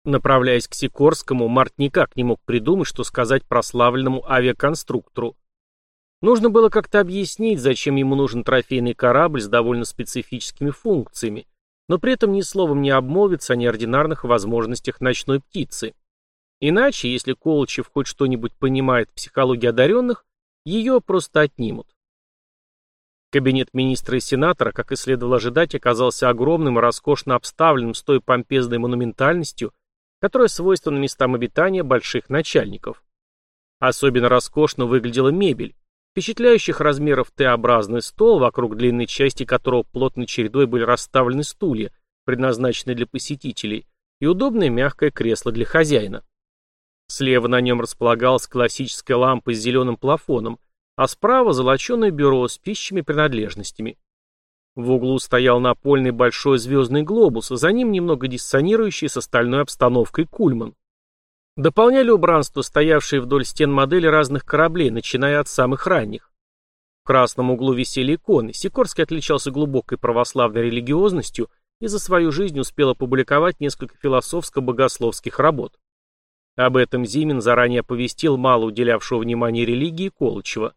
Направляясь к Сикорскому, Март никак не мог придумать, что сказать прославленному авиаконструктору. Нужно было как-то объяснить, зачем ему нужен трофейный корабль с довольно специфическими функциями, но при этом ни словом не обмолвиться о неординарных возможностях ночной птицы. Иначе, если Колычев хоть что-нибудь понимает в психологии одаренных, ее просто отнимут. Кабинет министра и сенатора, как и следовало ожидать, оказался огромным и роскошно обставленным с той помпезной монументальностью, которая свойственна местам обитания больших начальников. Особенно роскошно выглядела мебель, впечатляющих размеров Т-образный стол, вокруг длинной части которого плотной чередой были расставлены стулья, предназначенные для посетителей, и удобное мягкое кресло для хозяина. Слева на нем располагалась классическая лампа с зеленым плафоном, а справа золоченое бюро с пищими принадлежностями. В углу стоял напольный большой звездный глобус, а за ним немного диссонирующий с остальной обстановкой кульман. Дополняли убранство стоявшие вдоль стен модели разных кораблей, начиная от самых ранних. В красном углу висели иконы. Сикорский отличался глубокой православной религиозностью и за свою жизнь успел опубликовать несколько философско-богословских работ. Об этом Зимин заранее оповестил мало уделявшего внимания религии Колычева.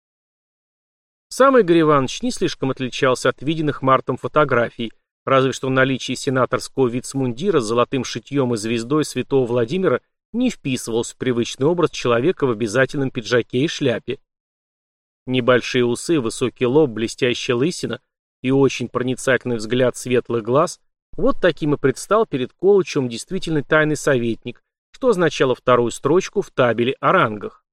Сам Игорь Иванович не слишком отличался от виденных Мартом фотографий, разве что в наличии сенаторского вицмундира с золотым шитьем и звездой святого Владимира не вписывался в привычный образ человека в обязательном пиджаке и шляпе. Небольшие усы, высокий лоб, блестящая лысина и очень проницательный взгляд светлых глаз — вот таким и предстал перед Колычевым действительный тайный советник, что означало вторую строчку в табеле о рангах.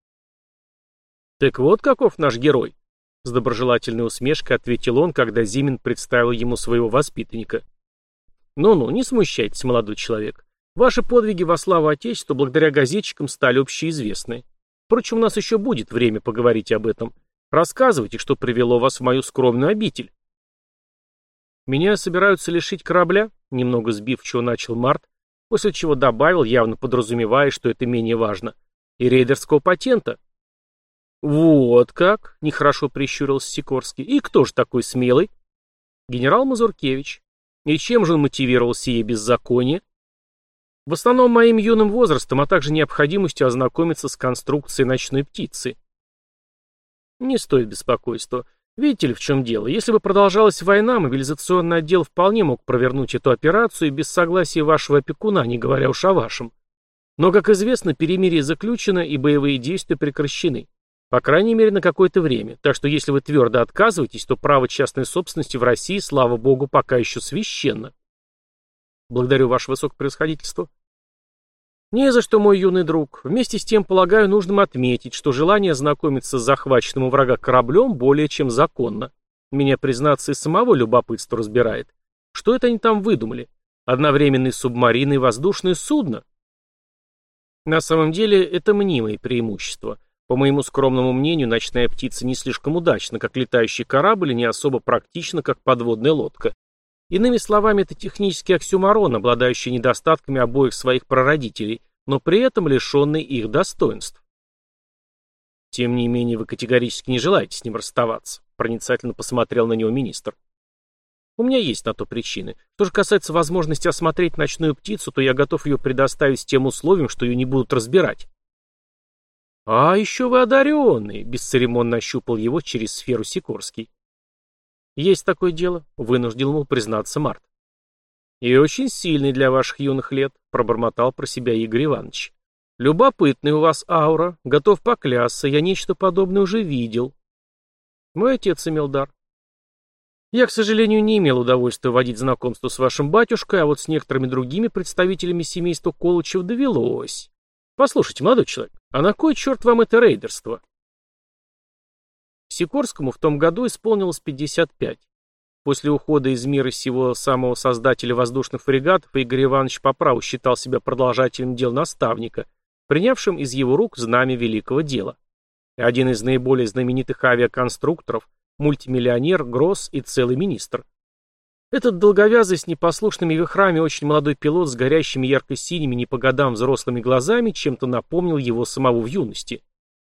«Так вот каков наш герой», — с доброжелательной усмешкой ответил он, когда Зимин представил ему своего воспитанника. «Ну-ну, не смущайтесь, молодой человек. Ваши подвиги во славу Отечества благодаря газетчикам стали общеизвестны. Впрочем, у нас еще будет время поговорить об этом. Рассказывайте, что привело вас в мою скромную обитель». «Меня собираются лишить корабля», — немного сбивчиво начал Март, после чего добавил, явно подразумевая, что это менее важно, «и рейдерского патента». «Вот как?» — нехорошо прищурился Сикорский. «И кто же такой смелый?» «Генерал Мазуркевич. И чем же он мотивировал сие беззаконие?» «В основном моим юным возрастом, а также необходимостью ознакомиться с конструкцией ночной птицы». «Не стоит беспокойства. Видите ли, в чем дело? Если бы продолжалась война, мобилизационный отдел вполне мог провернуть эту операцию без согласия вашего опекуна, не говоря уж о вашем. Но, как известно, перемирие заключено и боевые действия прекращены. По крайней мере, на какое-то время. Так что если вы твердо отказываетесь, то право частной собственности в России, слава богу, пока еще священно». «Благодарю, ваше высокопревосходительство». «Не за что, мой юный друг. Вместе с тем, полагаю, нужным отметить, что желание ознакомиться с захваченным у врага кораблем более чем законно. Меня, признаться, и самого любопытство разбирает. Что это они там выдумали? Одновременные субмарины и воздушное судно?» На самом деле, это мнимые преимущества. По моему скромному мнению, ночная птица не слишком удачна, как летающий корабль, и не особо практична, как подводная лодка. Иными словами, это технический оксюморон, обладающий недостатками обоих своих прародителей, но при этом лишенный их достоинств. «Тем не менее, вы категорически не желаете с ним расставаться», — проницательно посмотрел на него министр. «У меня есть на то причины. Что же касается возможности осмотреть ночную птицу, то я готов ее предоставить с тем условием, что ее не будут разбирать». «А еще вы одаренный», — бесцеремонно ощупал его через сферу Сикорский. «Есть такое дело», — вынужден ему признаться Март. «И очень сильный для ваших юных лет», — пробормотал про себя Игорь Иванович. «Любопытный у вас аура, готов поклясться, я нечто подобное уже видел. Мой отец имел дар. Я, к сожалению, не имел удовольствия водить знакомство с вашим батюшкой, а вот с некоторыми другими представителями семейства Колычев довелось. Послушайте, молодой человек, а на кой черт вам это рейдерство?» Сикорскому в том году исполнилось 55. После ухода из мира сего самого создателя воздушных фрегатов Игорь Иванович по праву считал себя продолжателем дел наставника, принявшим из его рук знамя великого дела. Один из наиболее знаменитых авиаконструкторов, мультимиллионер, Гросс и целый министр. Этот долговязый с непослушными вихрами очень молодой пилот с горящими ярко-синими не по годам взрослыми глазами чем-то напомнил его самого в юности.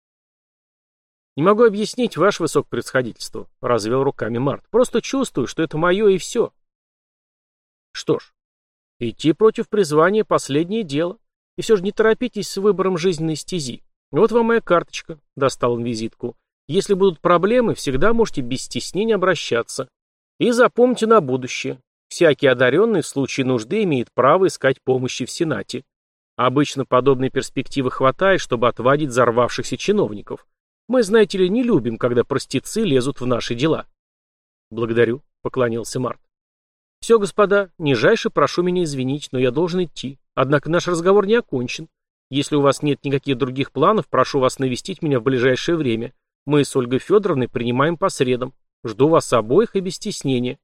«Не могу объяснить, ваше высокопревосходительство», — развел руками Март. «Просто чувствую, что это мое и все». «Что ж, Идти против призвания – последнее дело. И все же не торопитесь с выбором жизненной стези. Вот вам моя карточка, достал он визитку. Если будут проблемы, всегда можете без стеснения обращаться. И запомните на будущее. Всякий одаренный в случае нужды имеет право искать помощи в Сенате. Обычно подобной перспективы хватает, чтобы отвадить взорвавшихся чиновников. Мы, знаете ли, не любим, когда простецы лезут в наши дела. Благодарю, поклонился Март. Все, господа, нижайше прошу меня извинить, но я должен идти. Однако наш разговор не окончен. Если у вас нет никаких других планов, прошу вас навестить меня в ближайшее время. Мы с Ольгой Федоровной принимаем по средам. Жду вас обоих и без стеснения.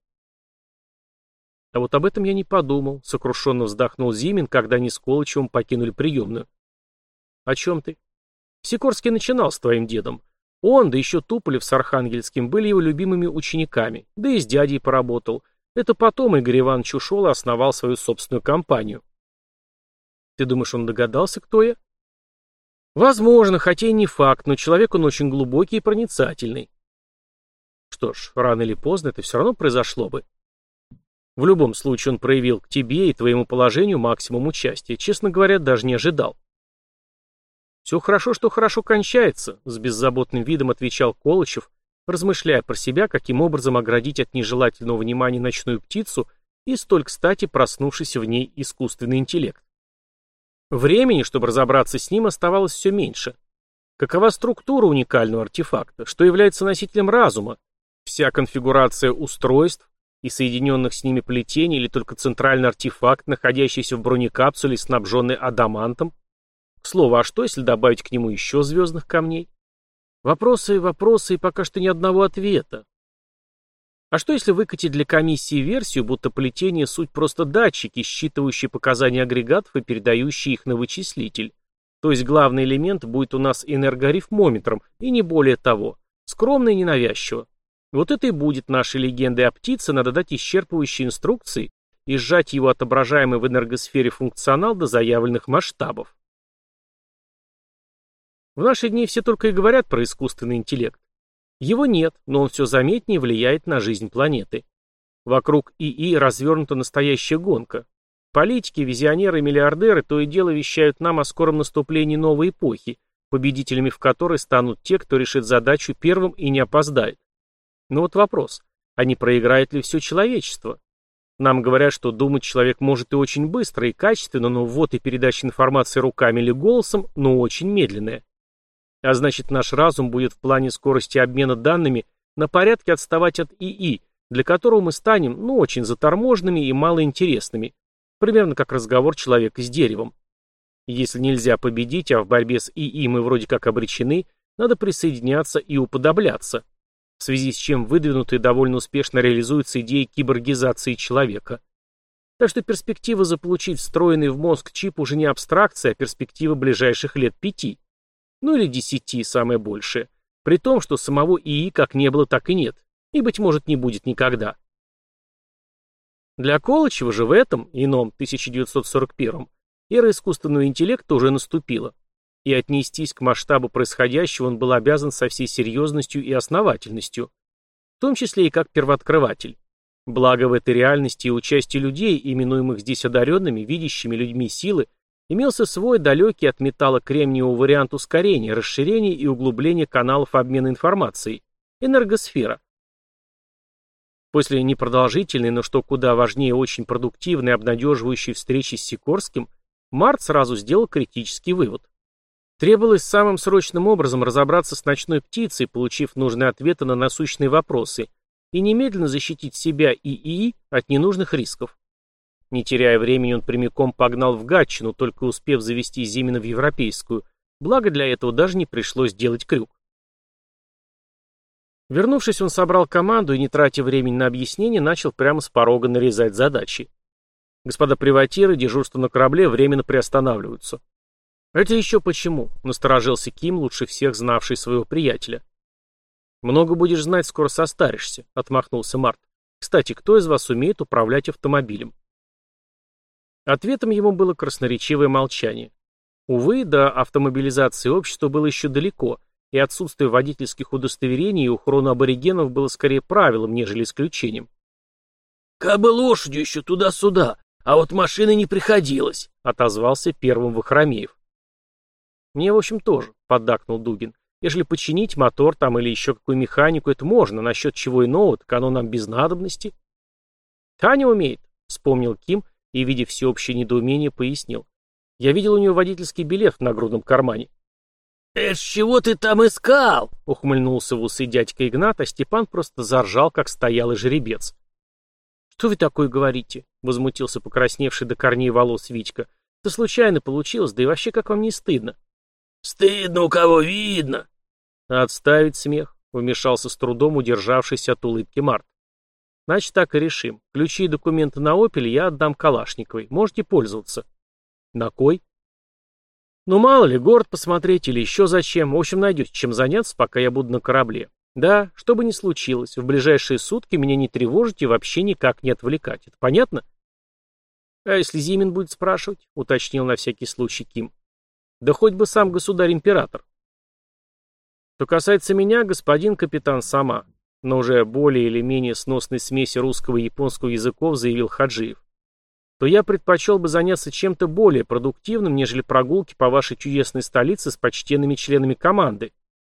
А вот об этом я не подумал, сокрушенно вздохнул Зимин, когда они с Колычевым покинули приемную. О чем ты? Сикорский начинал с твоим дедом. Он, да еще Туполев с Архангельским, были его любимыми учениками, да и с дядей поработал. Это потом Игорь Иванович ушел и основал свою собственную компанию. Ты думаешь, он догадался, кто я? Возможно, хотя и не факт, но человек он очень глубокий и проницательный. Что ж, рано или поздно это все равно произошло бы. В любом случае он проявил к тебе и твоему положению максимум участия. Честно говоря, даже не ожидал. Все хорошо, что хорошо кончается, с беззаботным видом отвечал Колычев, размышляя про себя, каким образом оградить от нежелательного внимания ночную птицу и столь кстати проснувшийся в ней искусственный интеллект. Времени, чтобы разобраться с ним, оставалось все меньше. Какова структура уникального артефакта, что является носителем разума, вся конфигурация устройств и соединенных с ними плетений или только центральный артефакт, находящийся в бронекапсуле, снабженный адамантом? К слову, а что, если добавить к нему еще звездных камней? Вопросы и пока что ни одного ответа. А что, если выкатить для комиссии версию, будто плетение — суть просто датчики, считывающие показания агрегатов и передающие их на вычислитель? То есть главный элемент будет у нас энергорифмометром, и не более того. Скромно и ненавязчиво. Вот это и будет нашей легендой о птице, надо дать исчерпывающие инструкции и сжать его отображаемый в энергосфере функционал до заявленных масштабов. В наши дни все только и говорят про искусственный интеллект. Его нет, но он все заметнее влияет на жизнь планеты. Вокруг ИИ развернута настоящая гонка. Политики, визионеры и миллиардеры то и дело вещают нам о скором наступлении новой эпохи, победителями в которой станут те, кто решит задачу первым и не опоздает. Но вот вопрос, а не проиграет ли все человечество? Нам говорят, что думать человек может и очень быстро, и качественно, но ввод и передача информации руками или голосом, но очень медленная. А значит, наш разум будет в плане скорости обмена данными на порядке отставать от ИИ, для которого мы станем, очень заторможенными и малоинтересными. Примерно как разговор человека с деревом. Если нельзя победить, а в борьбе с ИИ мы вроде как обречены, надо присоединяться и уподобляться. В связи с чем выдвинута и довольно успешно реализуется идея киборгизации человека. Так что перспектива заполучить встроенный в мозг чип уже не абстракция, а перспектива ближайших лет 5. Или 10, самое большее. При том, что самого ИИ как не было, так и нет. И, быть может, не будет никогда. Для Колычева же в этом, ином 1941-м, эра искусственного интеллекта уже наступила. И отнестись к масштабу происходящего он был обязан со всей серьезностью и основательностью. В том числе и как первооткрыватель. Благо в этой реальности и участие людей, именуемых здесь одаренными, видящими людьми силы, имелся свой далекий от металлокремниевого вариант ускорения, расширения и углубления каналов обмена информацией – энергосфера. После непродолжительной, но что куда важнее, очень продуктивной и обнадеживающей встречи с Сикорским, Март сразу сделал критический вывод. Требовалось самым срочным образом разобраться с ночной птицей, получив нужные ответы на насущные вопросы, и немедленно защитить себя и ИИ от ненужных рисков. Не теряя времени, он прямиком погнал в Гатчину, только успев завести Зимина в Европейскую, благо для этого даже не пришлось делать крюк. Вернувшись, он собрал команду и, не тратя времени на объяснение, начал прямо с порога нарезать задачи. Господа приватиры, дежурство на корабле временно приостанавливаются. «Это еще почему?» — насторожился Ким, лучше всех знавший своего приятеля. «Много будешь знать, скоро состаришься», — отмахнулся Март. «Кстати, кто из вас умеет управлять автомобилем?» Ответом ему было красноречивое молчание. Увы, до автомобилизации общества было еще далеко, и отсутствие водительских удостоверений и ухрона аборигенов было скорее правилом, нежели исключением. «Кабы лошадью еще туда-сюда, А вот машины не приходилось», — отозвался первым Вахромеев. «Мне, в общем, тоже», — поддакнул Дугин. «Ежели починить мотор там или еще какую механику, это можно, насчет чего иного, так оно нам без надобности». «Таня умеет», — вспомнил Ким и, видя всеобщее недоумение, пояснил. «Я видел у нее водительский билет в нагрудном кармане». «Это ж чего ты там искал?» — ухмыльнулся в усы дядька Игнат, а Степан просто заржал, как стоялый жеребец. «Что вы такое говорите?» — возмутился покрасневший до корней волос Витька. «Это случайно получилось, да и вообще как вам не стыдно?» «Стыдно, у кого видно». «Отставить смех», — вмешался с трудом удержавшийся от улыбки Март. «Значит, так и решим. Ключи и документы на «Опель» я отдам Калашниковой. Можете пользоваться». «На кой?» «Ну, мало ли, город посмотреть или еще зачем. В общем, найдете чем заняться, пока я буду на корабле. Да, что бы ни случилось, в ближайшие сутки меня не тревожить и вообще никак не отвлекать. Это понятно?» «А если Зимин будет спрашивать?» — уточнил на всякий случай Ким. «Да хоть бы сам государь-император». «Что касается меня, господин капитан сама», но уже более или менее сносной смеси русского и японского языков заявил Хаджиев, то я предпочел бы заняться чем-то более продуктивным, нежели прогулки по вашей чудесной столице с почтенными членами команды.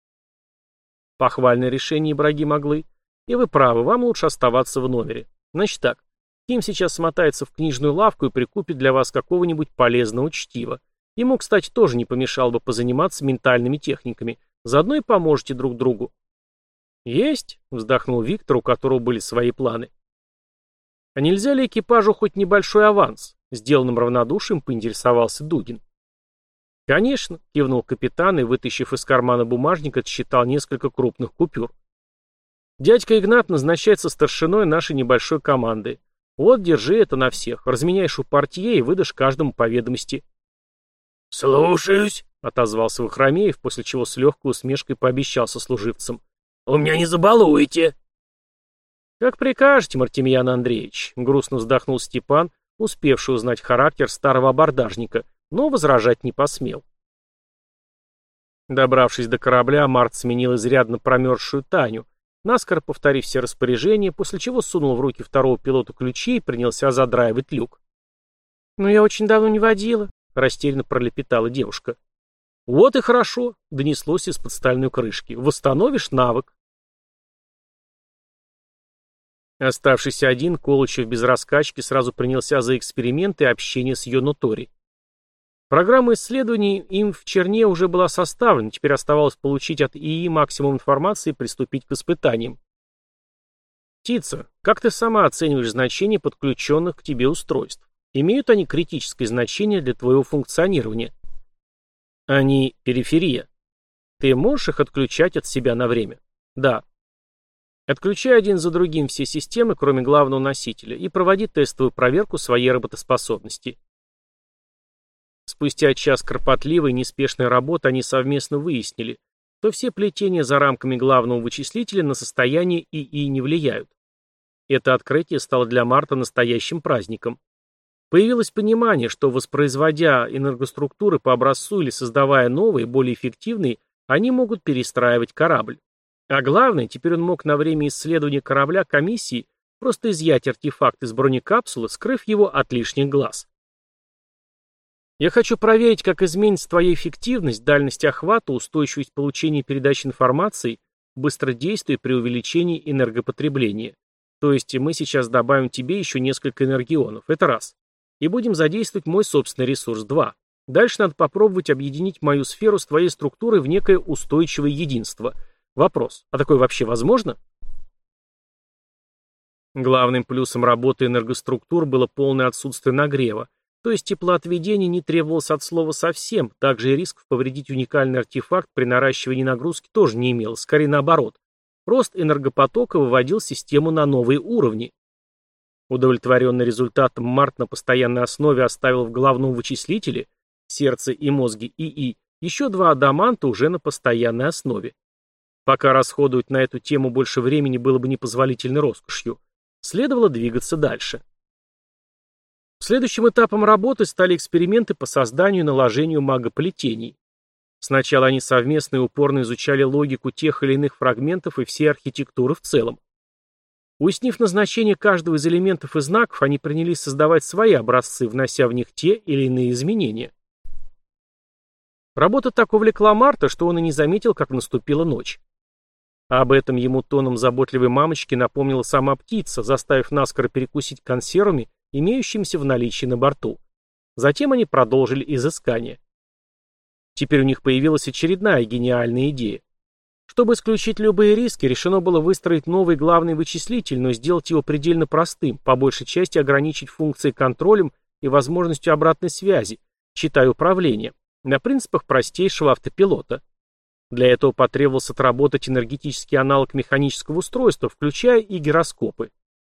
Похвальное решение, Ибрагим Аглы. И вы правы, вам лучше оставаться в номере. Значит так, Ким сейчас смотается в книжную лавку и прикупит для вас какого-нибудь полезного чтива. Ему, кстати, тоже не помешало бы позаниматься ментальными техниками. Заодно и поможете друг другу. «Есть», — вздохнул Виктор, у которого были свои планы. «А нельзя ли экипажу хоть небольшой аванс?» — сделанным равнодушием поинтересовался Дугин. «Конечно», — кивнул капитан и, вытащив из кармана бумажник, отсчитал несколько крупных купюр. «Дядька Игнат назначается старшиной нашей небольшой команды. Вот, держи это на всех. Разменяешь у портье и выдашь каждому по ведомости». «Слушаюсь», — отозвался Вахромеев, после чего с легкой усмешкой пообещал сослуживцам. «У меня не забалуете». «Как прикажете, Мартемьян Андреевич», — грустно вздохнул Степан, успевший узнать характер старого абордажника, но возражать не посмел. Добравшись до корабля, Март сменил изрядно промерзшую Таню, наскоро повторив все распоряжения, после чего сунул в руки второго пилота ключи и принялся задраивать люк. «Но я очень давно не водила», — растерянно пролепетала девушка. «Вот и хорошо», — донеслось из-под стальной крышки. «Восстановишь навык». Оставшийся один, Колычев без раскачки сразу принялся за эксперименты и общение с Йоно Тори. Программа исследований им в Черне уже была составлена, теперь оставалось получить от ИИ максимум информации и приступить к испытаниям. «Птица, как ты сама оцениваешь значение подключенных к тебе устройств? Имеют они критическое значение для твоего функционирования?» «Они периферия. Ты можешь их отключать от себя на время?» «Да». Отключай один за другим все системы, кроме главного носителя, и проводи тестовую проверку своей работоспособности. Спустя час кропотливой, неспешной работы они совместно выяснили, что все плетения за рамками главного вычислителя на состояние ИИ не влияют. Это открытие стало для Марта настоящим праздником. Появилось понимание, что, воспроизводя энергоструктуры по образцу или создавая новые, более эффективные, они могут перестраивать корабль. А главное, теперь он мог на время исследования корабля комиссии просто изъять артефакт из бронекапсулы, скрыв его от лишних глаз. «Я хочу проверить, как изменится твоя эффективность, дальность охвата, устойчивость получения и передачи информации, быстродействие при увеличении энергопотребления. То есть мы сейчас добавим тебе еще несколько энергионов, это раз. И будем задействовать мой собственный ресурс, два. Дальше надо попробовать объединить мою сферу с твоей структурой в некое устойчивое единство. Вопрос, а такое вообще возможно?» Главным плюсом работы энергоструктур было полное отсутствие нагрева, то есть теплоотведение не требовалось от слова совсем, также и рисков повредить уникальный артефакт при наращивании нагрузки тоже не имелось, скорее наоборот. Рост энергопотока выводил систему на новые уровни. Удовлетворенный результатом, Март на постоянной основе оставил в главном вычислителе, сердце и мозге ИИ, еще два адаманта уже на постоянной основе. Пока расходовать на эту тему больше времени было бы непозволительной роскошью, следовало двигаться дальше. Следующим этапом работы стали эксперименты по созданию и наложению магоплетений. Сначала они совместно и упорно изучали логику тех или иных фрагментов и всей архитектуры в целом. Уяснив назначение каждого из элементов и знаков, они принялись создавать свои образцы, внося в них те или иные изменения. Работа так увлекла Марта, что он и не заметил, как наступила ночь. Об этом ему тоном заботливой мамочки напомнила сама птица, заставив наскоро перекусить консервами, имеющимися в наличии на борту. Затем они продолжили изыскание. Теперь у них появилась очередная гениальная идея. Чтобы исключить любые риски, решено было выстроить новый главный вычислитель, но сделать его предельно простым, по большей части ограничить функции контролем и возможностью обратной связи, считая управления, на принципах простейшего автопилота. Для этого потребовалось отработать энергетический аналог механического устройства, включая и гироскопы.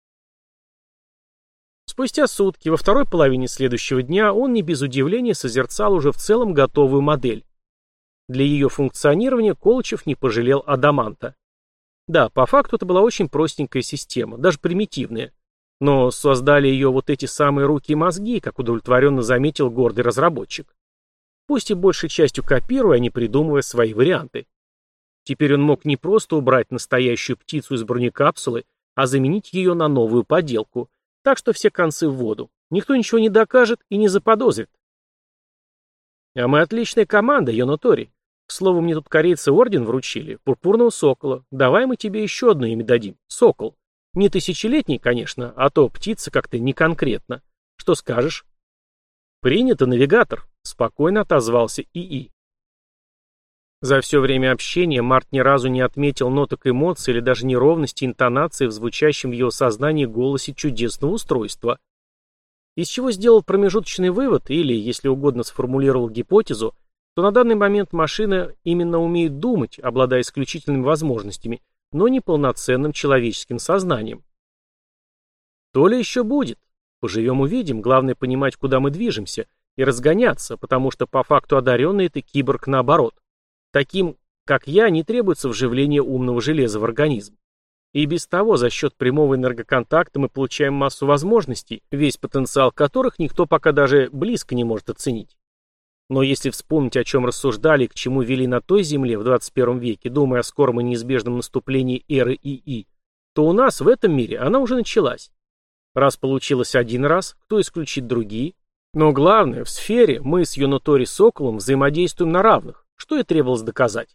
Спустя сутки, во второй половине следующего дня, он не без удивления созерцал уже в целом готовую модель. Для ее функционирования Колычев не пожалел адаманта. Да, по факту это была очень простенькая система, даже примитивная. Но создали ее вот эти самые руки и мозги, как удовлетворенно заметил гордый разработчик. Пусть и большей частью копируя, а не придумывая свои варианты. Теперь он мог не просто убрать настоящую птицу из бронекапсулы, а заменить ее на новую поделку. Так что все концы в воду. Никто ничего не докажет и не заподозрит. А мы отличная команда, Йонатори. К слову, мне тут корейцы орден вручили, пурпурного сокола. Давай мы тебе еще одно имя дадим. Сокол. Не тысячелетний, конечно, а то птица как-то не конкретно. Что скажешь? Принято, навигатор. Спокойно отозвался ИИ. За все время общения Март ни разу не отметил ноток эмоций или даже неровности интонации в звучащем в его сознании голосе чудесного устройства. Из чего сделал промежуточный вывод, или, если угодно, сформулировал гипотезу, то на данный момент машина именно умеет думать, обладая исключительными возможностями, но не полноценным человеческим сознанием. То ли еще будет. Поживем увидим, главное понимать, куда мы движемся, и разгоняться, потому что по факту одаренный это киборг наоборот. Таким, как я, не требуется вживление умного железа в организм. И без того за счет прямого энергоконтакта мы получаем массу возможностей, весь потенциал которых никто пока даже близко не может оценить. Но если вспомнить, о чем рассуждали и к чему вели на той земле в 21 веке, думая о скором и неизбежном наступлении эры ИИ, то у нас в этом мире она уже началась. Раз получилось один раз, кто исключит другие? Но главное, в сфере мы с Йонатори Соколом взаимодействуем на равных, что и требовалось доказать.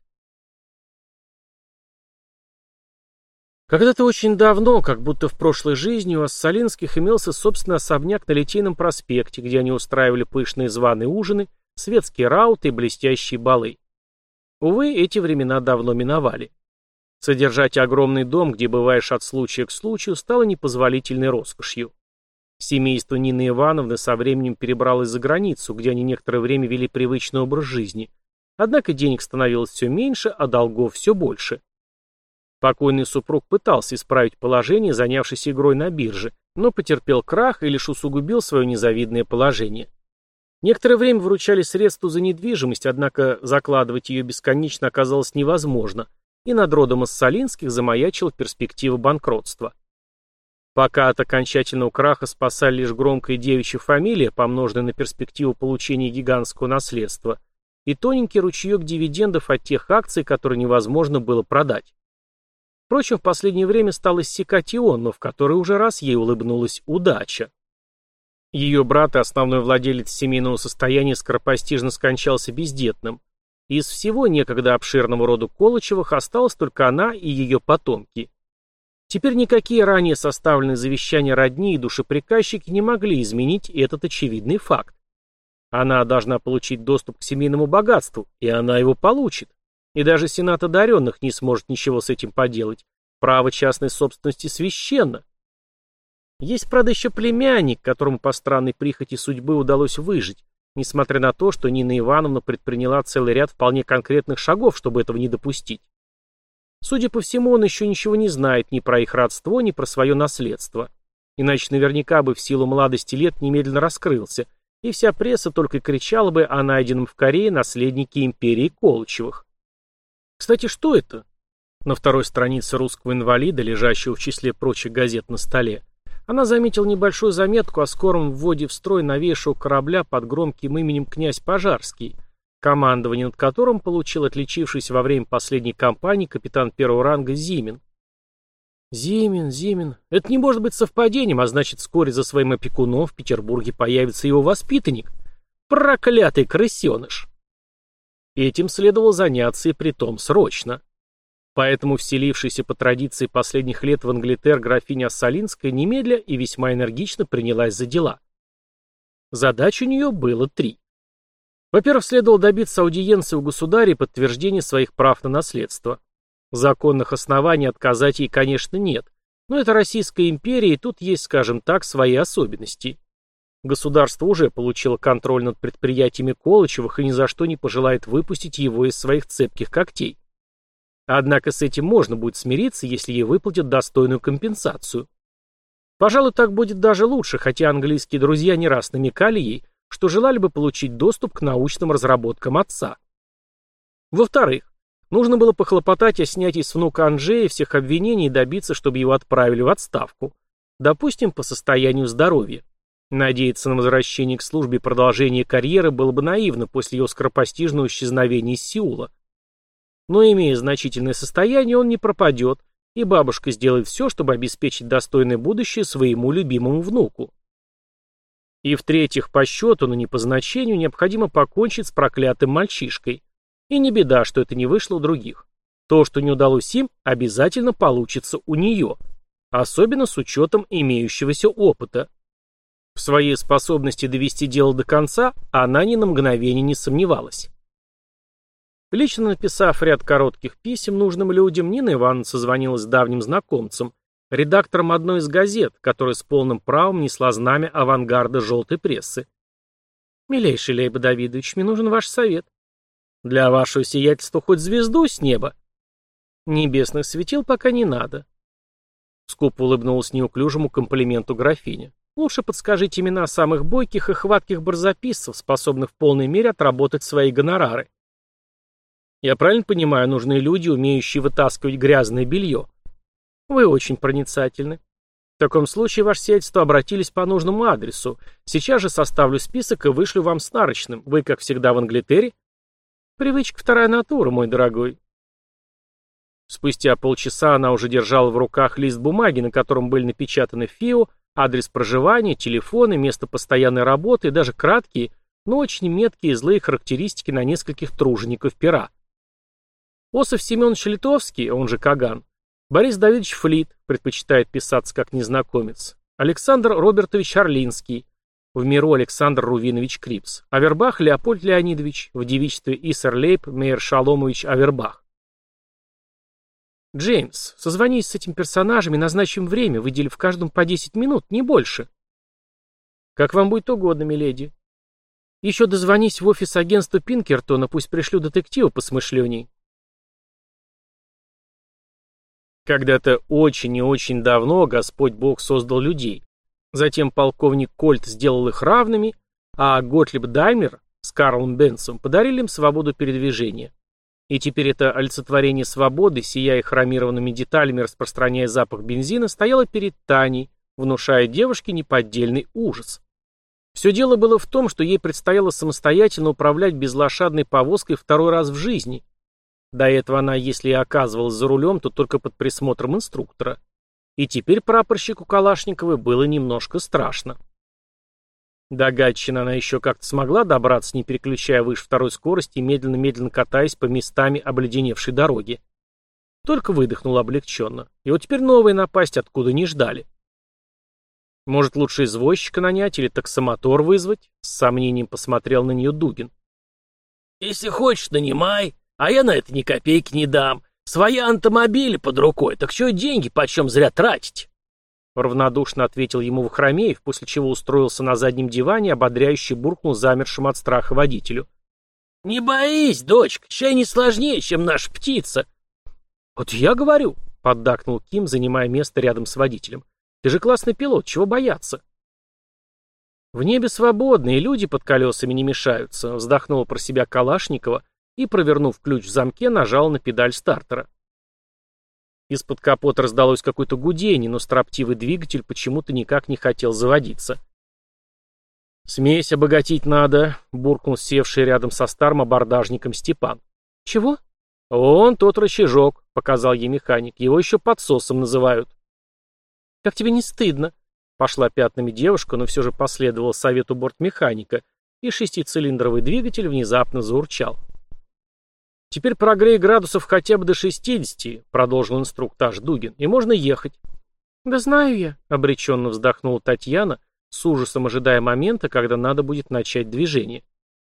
Когда-то очень давно, как будто в прошлой жизни, у Ассалинских имелся собственный особняк на Литейном проспекте, где они устраивали пышные званые ужины, светские рауты и блестящие балы. Увы, эти времена давно миновали. Содержать огромный дом, где бываешь от случая к случаю, стало непозволительной роскошью. Семейство Нины Ивановны со временем перебралось за границу, где они некоторое время вели привычный образ жизни. Однако денег становилось все меньше, а долгов все больше. Покойный супруг пытался исправить положение, занявшись игрой на бирже, но потерпел крах и лишь усугубил свое незавидное положение. Некоторое время выручали средства за недвижимость, однако закладывать ее бесконечно оказалось невозможно, и над родом Ассалинских замаячила перспектива банкротства. Пока от окончательного краха спасали лишь громкая девичья фамилия, помноженная на перспективу получения гигантского наследства, и тоненький ручеек дивидендов от тех акций, которые невозможно было продать. Впрочем, в последнее время стал иссякать и он, но в который уже раз ей улыбнулась удача. Ее брат и основной владелец семейного состояния скоропостижно скончался бездетным. Из всего некогда обширного рода Колычевых осталась только она и ее потомки. Теперь никакие ранее составленные завещания родни и душеприказчики не могли изменить этот очевидный факт. Она должна получить доступ к семейному богатству, и она его получит. И даже Сенат одаренных не сможет ничего с этим поделать. Право частной собственности священно. Есть, правда, еще племянник, которому по странной прихоти судьбы удалось выжить, несмотря на то, что Нина Ивановна предприняла целый ряд вполне конкретных шагов, чтобы этого не допустить. Судя по всему, он еще ничего не знает ни про их родство, ни про свое наследство. Иначе наверняка бы в силу молодости лет немедленно раскрылся, и вся пресса только кричала бы о найденном в Корее наследнике империи Колычевых. Кстати, что это? На второй странице «Русского инвалида», лежащего в числе прочих газет на столе, она заметила небольшую заметку о скором вводе в строй новейшего корабля под громким именем «Князь Пожарский», командование над которым получил отличившийся во время последней кампании капитан первого ранга Зимин. Зимин, Зимин. Это не может быть совпадением, а значит, вскоре за своим опекуном в Петербурге появится его воспитанник. Проклятый крысеныш. Этим следовало заняться и притом срочно. Поэтому вселившаяся по традиции последних лет в Англитер графиня Ассалинская немедля и весьма энергично принялась за дела. Задач у нее было 3. Во-первых, следовало добиться аудиенции у государя и подтверждения своих прав на наследство. Законных оснований отказать ей, конечно, нет, но это Российская империя, и тут есть, скажем так, свои особенности. Государство уже получило контроль над предприятиями Колычевых и ни за что не пожелает выпустить его из своих цепких когтей. Однако с этим можно будет смириться, если ей выплатят достойную компенсацию. Пожалуй, так будет даже лучше, хотя английские друзья не раз намекали ей, что желали бы получить доступ к научным разработкам отца. Во-вторых, нужно было похлопотать о снятии с внука Анжея всех обвинений и добиться, чтобы его отправили в отставку. Допустим, по состоянию здоровья. Надеяться на возвращение к службе и продолжение карьеры было бы наивно после его скоропостижного исчезновения из Сеула. Но, имея значительное состояние, он не пропадет, и бабушка сделает все, чтобы обеспечить достойное будущее своему любимому внуку. И в-третьих, по счету, но не по значению, необходимо покончить с проклятым мальчишкой. И не беда, что это не вышло у других. То, что не удалось им, обязательно получится у нее, особенно с учетом имеющегося опыта. В своей способности довести дело до конца она ни на мгновение не сомневалась. Лично написав ряд коротких писем нужным людям, Нина Ивановна созвонилась с давним знакомцем, редактором одной из газет, которая с полным правом несла знамя авангарда желтой прессы. «Милейший Лейба Давидович, мне нужен ваш совет. Для вашего сиятельства хоть звезду с неба. Небесных светил пока не надо». Скупо улыбнулась неуклюжему комплименту графиня. «Лучше подскажите имена самых бойких и хватких барзаписцев, способных в полной мере отработать свои гонорары. Я правильно понимаю, нужны люди, умеющие вытаскивать грязное белье? Вы очень проницательны. В таком случае, ваше сиятельство, обратились по нужному адресу. Сейчас же составлю список и вышлю вам с нарочным. Вы, как всегда, в Англитере? Привычка вторая натура, мой дорогой». Спустя полчаса она уже держала в руках лист бумаги, на котором были напечатаны ФИО, адрес проживания, телефоны, место постоянной работы и даже краткие, но очень меткие и злые характеристики на нескольких тружеников пера. Осип Семенович Литовский, он же Каган, Борис Давидович Флит, предпочитает писаться как незнакомец, Александр Робертович Орлинский, в миру Александр Рувинович Крипс, Авербах Леопольд Леонидович, в девичестве Исер-Лейб Мейер Шаломович Авербах. «Джеймс, созвонись с этим персонажем и назначим время, выделив каждому по 10 минут, не больше». «Как вам будет угодно, миледи. Еще дозвонись в офис агентства Пинкертона, пусть пришлю детектива посмышленней». Когда-то очень и очень давно Господь Бог создал людей. Затем полковник Кольт сделал их равными, а Готлиб Даймлер с Карлом Бенцем подарили им свободу передвижения. И теперь это олицетворение свободы, сияя хромированными деталями, распространяя запах бензина, стояло перед Таней, внушая девушке неподдельный ужас. Все дело было в том, что ей предстояло самостоятельно управлять безлошадной повозкой второй раз в жизни. До этого она, если и оказывалась за рулем, то только под присмотром инструктора. И теперь прапорщику Калашниковой было немножко страшно. До Гатчины она еще как-то смогла добраться, не переключая выше второй скорости и медленно-медленно катаясь по местами обледеневшей дороги. Только выдохнула облегченно. И вот теперь новая напасть, откуда не ждали. Может, лучше извозчика нанять или таксомотор вызвать? С сомнением посмотрел на нее Дугин. «Если хочешь, нанимай, а я на это ни копейки не дам. Свои автомобили под рукой, так что деньги почем зря тратить?» Равнодушно ответил ему Вахромеев, после чего устроился на заднем диване, ободряюще буркнул замершим от страха водителю. «Не боись, дочка, чай не сложнее, чем наша птица». «Вот я говорю», — поддакнул Ким, занимая место рядом с водителем. «Ты же классный пилот, чего бояться?» «В небе свободно, и люди под колесами не мешаются», — вздохнула про себя Калашникова и, провернув ключ в замке, нажала на педаль стартера. Из-под капота раздалось какое-то гудение, но строптивый двигатель почему-то никак не хотел заводиться. «Смесь обогатить надо», — буркнул севший рядом со старым абордажником Степан. «Чего?» «Он тот рычажок», — показал ей механик. «Его еще подсосом называют». «Как тебе не стыдно?» Пошла пятнами девушка, но все же последовала совету бортмеханика, и шестицилиндровый двигатель внезапно заурчал. «Теперь прогрей градусов хотя бы до 60, продолжил инструктаж Дугин, «и можно ехать». «Да знаю я», — обреченно вздохнула Татьяна, с ужасом ожидая момента, когда надо будет начать движение.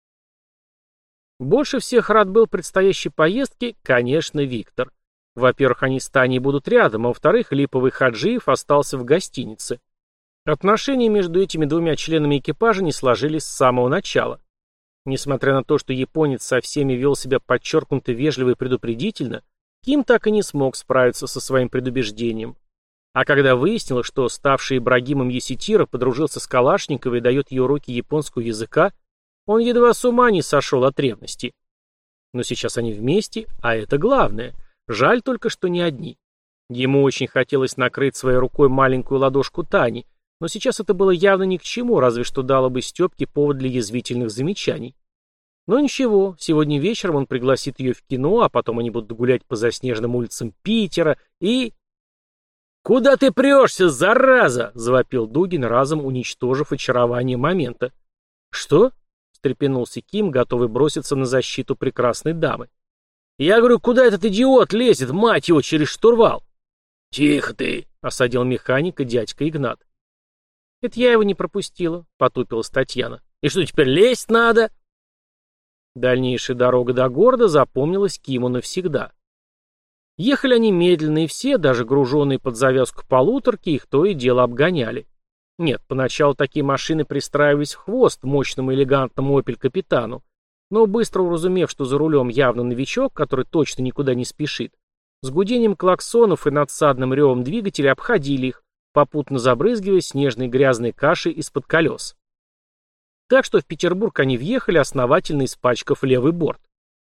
Больше всех рад был предстоящей поездке, конечно, Виктор. Во-первых, они с Таней будут рядом, а во-вторых, липовый Хаджиев остался в гостинице. Отношения между этими двумя членами экипажа не сложились с самого начала. Несмотря на то, что японец со всеми вел себя подчеркнуто вежливо и предупредительно, Ким так и не смог справиться со своим предубеждением. А когда выяснилось, что ставший Ибрагимом Еситира подружился с Калашниковой и дает ей уроки японского языка, он едва с ума не сошел от ревности. Но сейчас они вместе, а это главное. Жаль только, что не одни. Ему очень хотелось накрыть своей рукой маленькую ладошку Тани, но сейчас это было явно ни к чему, разве что дало бы Степке повод для язвительных замечаний. Но ничего, сегодня вечером он пригласит ее в кино, а потом они будут гулять по заснеженным улицам Питера и... «Куда ты прешься, зараза?» — завопил Дугин, разом уничтожив очарование момента. «Что?» — встрепенулся Ким, готовый броситься на защиту прекрасной дамы. «Я говорю, куда этот идиот лезет, мать его, через штурвал?» «Тихо ты!» — осадил механика дядька Игнат. «Это я его не пропустила», — потупилась Татьяна. «И что, теперь лезть надо?» Дальнейшая дорога до города запомнилась Киму навсегда. Ехали они медленно, и все, даже груженные под завязку полуторки, их то и дело обгоняли. Нет, поначалу такие машины пристраивались в хвост мощному элегантному «Опель-капитану», но быстро уразумев, что за рулем явно новичок, который точно никуда не спешит, с гудением клаксонов и надсадным ревом двигателя обходили их, попутно забрызгивая снежной грязной кашей из-под колес. Так что в Петербург они въехали, основательно испачкав левый борт.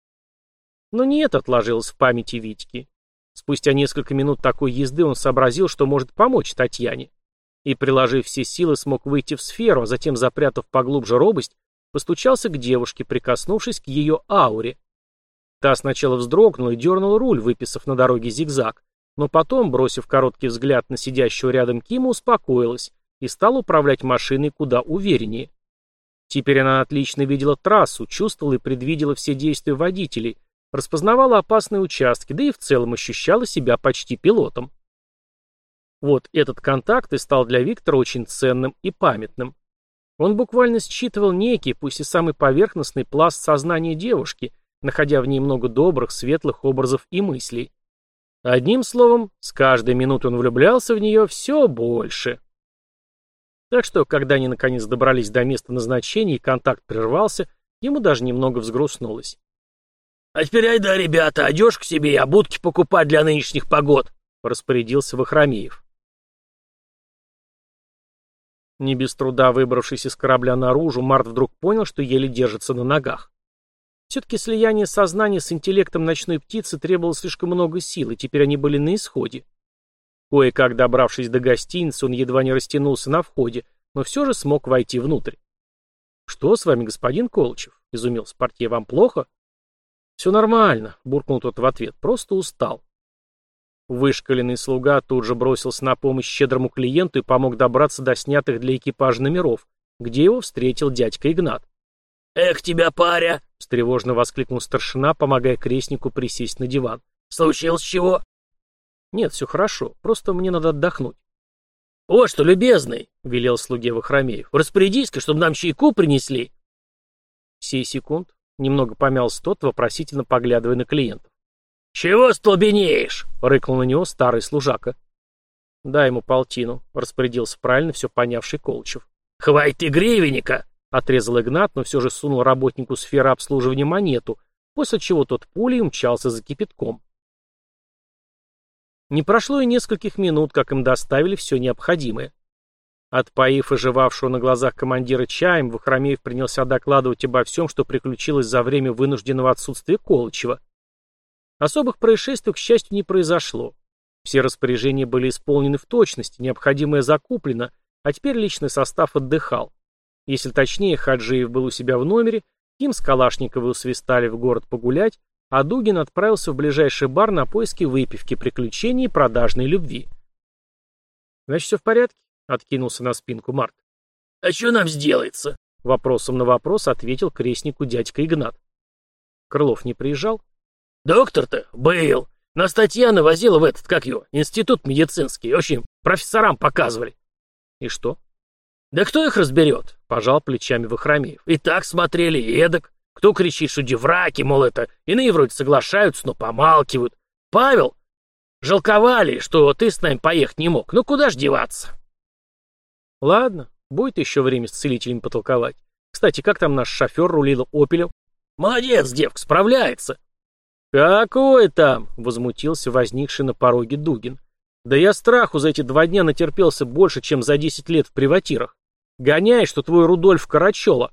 Но не это отложилось в памяти Витьки. Спустя несколько минут такой езды он сообразил, что может помочь Татьяне. И, приложив все силы, смог выйти в сферу, а затем, запрятав поглубже робость, постучался к девушке, прикоснувшись к ее ауре. Та сначала вздрогнула и дернула руль, выписав на дороге зигзаг, но потом, бросив короткий взгляд на сидящего рядом Кима, успокоилась и стала управлять машиной куда увереннее. Теперь она отлично видела трассу, чувствовала и предвидела все действия водителей, распознавала опасные участки, да и в целом ощущала себя почти пилотом. Вот этот контакт и стал для Виктора очень ценным и памятным. Он буквально считывал некий, пусть и самый поверхностный пласт сознания девушки, находя в ней много добрых, светлых образов и мыслей. Одним словом, с каждой минутой он влюблялся в нее все больше. Так что, когда они наконец добрались до места назначения и контакт прервался, ему даже немного взгрустнулось. «А теперь айда, ребята, одежку себе и обутки покупать для нынешних погод», — распорядился Вахромеев. Не без труда выбравшись из корабля наружу, Март вдруг понял, что еле держится на ногах. Все-таки слияние сознания с интеллектом ночной птицы требовало слишком много сил, и теперь они были на исходе. Кое-как добравшись до гостиницы, он едва не растянулся на входе, но все же смог войти внутрь. «Что с вами, господин Колычев?» — изумился портье. «Вам плохо?» «Все нормально», — буркнул тот в ответ, — «просто устал». Вышкаленный слуга тут же бросился на помощь щедрому клиенту и помог добраться до снятых для экипажа номеров, где его встретил дядька Игнат. «Эх тебя, паря!» — встревоженно воскликнул старшина, помогая крестнику присесть на диван. «Случилось чего?» «Нет, все хорошо, просто мне надо отдохнуть». «Вот что, любезный!» — велел слуге Вахромеев. «Распорядись-ка, чтобы нам чайку принесли». «Сей секунд», — немного помялся тот, вопросительно поглядывая на клиентов. «Чего столбенеешь?» — рыкнул на него старый служака. «Дай ему полтину», — распорядился правильно все понявший Колычев. «Хватит ты гривенника!» — отрезал Игнат, но все же сунул работнику сферы обслуживания монету, после чего тот пулей умчался за кипятком. Не прошло и нескольких минут, как им доставили все необходимое. Отпоив оживавшего на глазах командира чаем, Вахромеев принялся докладывать обо всем, что приключилось за время вынужденного отсутствия Колычева. Особых происшествий, к счастью, не произошло. Все распоряжения были исполнены в точности, необходимое закуплено, а теперь личный состав отдыхал. Если точнее, Хаджиев был у себя в номере, Ким с Калашниковой усвистали в город погулять, а Дугин отправился в ближайший бар на поиски выпивки, приключений и продажной любви. Значит, все в порядке? Откинулся на спинку Март. А что нам сделается? Вопросом на вопрос ответил крестнику дядька Игнат. Крылов не приезжал? Доктор-то был. Нас Татьяна возила в этот, как его, институт медицинский. В общем, профессорам показывали. И что? Да кто их разберет? Пожал плечами Вахромеев. И так смотрели, и эдак. Кто кричит, что дивраки, мол, это. Иные вроде соглашаются, но помалкивают. Павел, жалковали, что ты с нами поехать не мог. Ну куда ж деваться? Ладно, будет еще время с целителями потолковать. Кстати, как там наш шофер рулил «Опелем»? Молодец, девка, справляется. «Какой там?» — возмутился возникший на пороге Дугин. «Да я страху за эти 2 дня натерпелся больше, чем за 10 лет в приватирах. Гоняй, что твой Рудольф Карачева».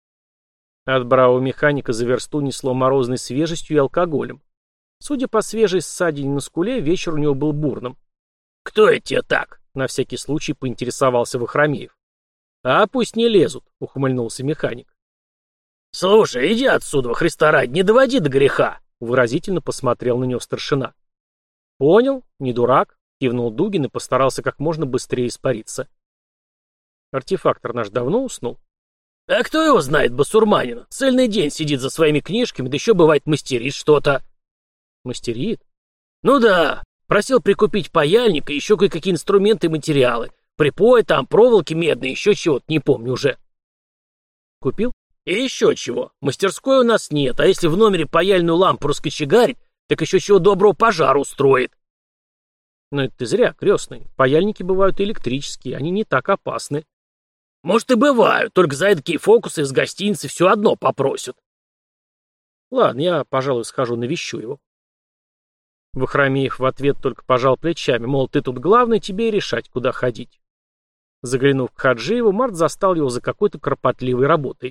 От бравого механика за версту несло морозной свежестью и алкоголем. Судя по свежей ссадине на скуле, вечер у него был бурным. «Кто это тебе так?» — на всякий случай поинтересовался Вахромеев. «А пусть не лезут», — ухмыльнулся механик. «Слушай, иди отсюда, во Христа ради, не доводи до греха», — выразительно посмотрел на него старшина. «Понял, не дурак», — кивнул Дугин и постарался как можно быстрее испариться. «Артефактор наш давно уснул?» «А кто его знает, басурманина? Цельный день сидит за своими книжками, да еще бывает мастерит что-то». «Мастерит?» «Ну да, просил прикупить паяльник и еще кое-какие инструменты и материалы. Припой там, проволоки медные, еще чего-то, не помню уже». «Купил?» «И еще чего. Мастерской у нас нет, а если в номере паяльную лампу раскочегарить, так еще чего доброго пожар устроит». «Но это ты зря, крестный. Паяльники бывают электрические, они не так опасны». «Может и бывают, только за такие фокусы из гостиницы все одно попросят». «Ладно, я, пожалуй, схожу навещу его». Вахромеев в ответ только пожал плечами, мол, ты тут главный, тебе и решать, куда ходить. Заглянув к Хаджиеву, Март застал его за какой-то кропотливой работой.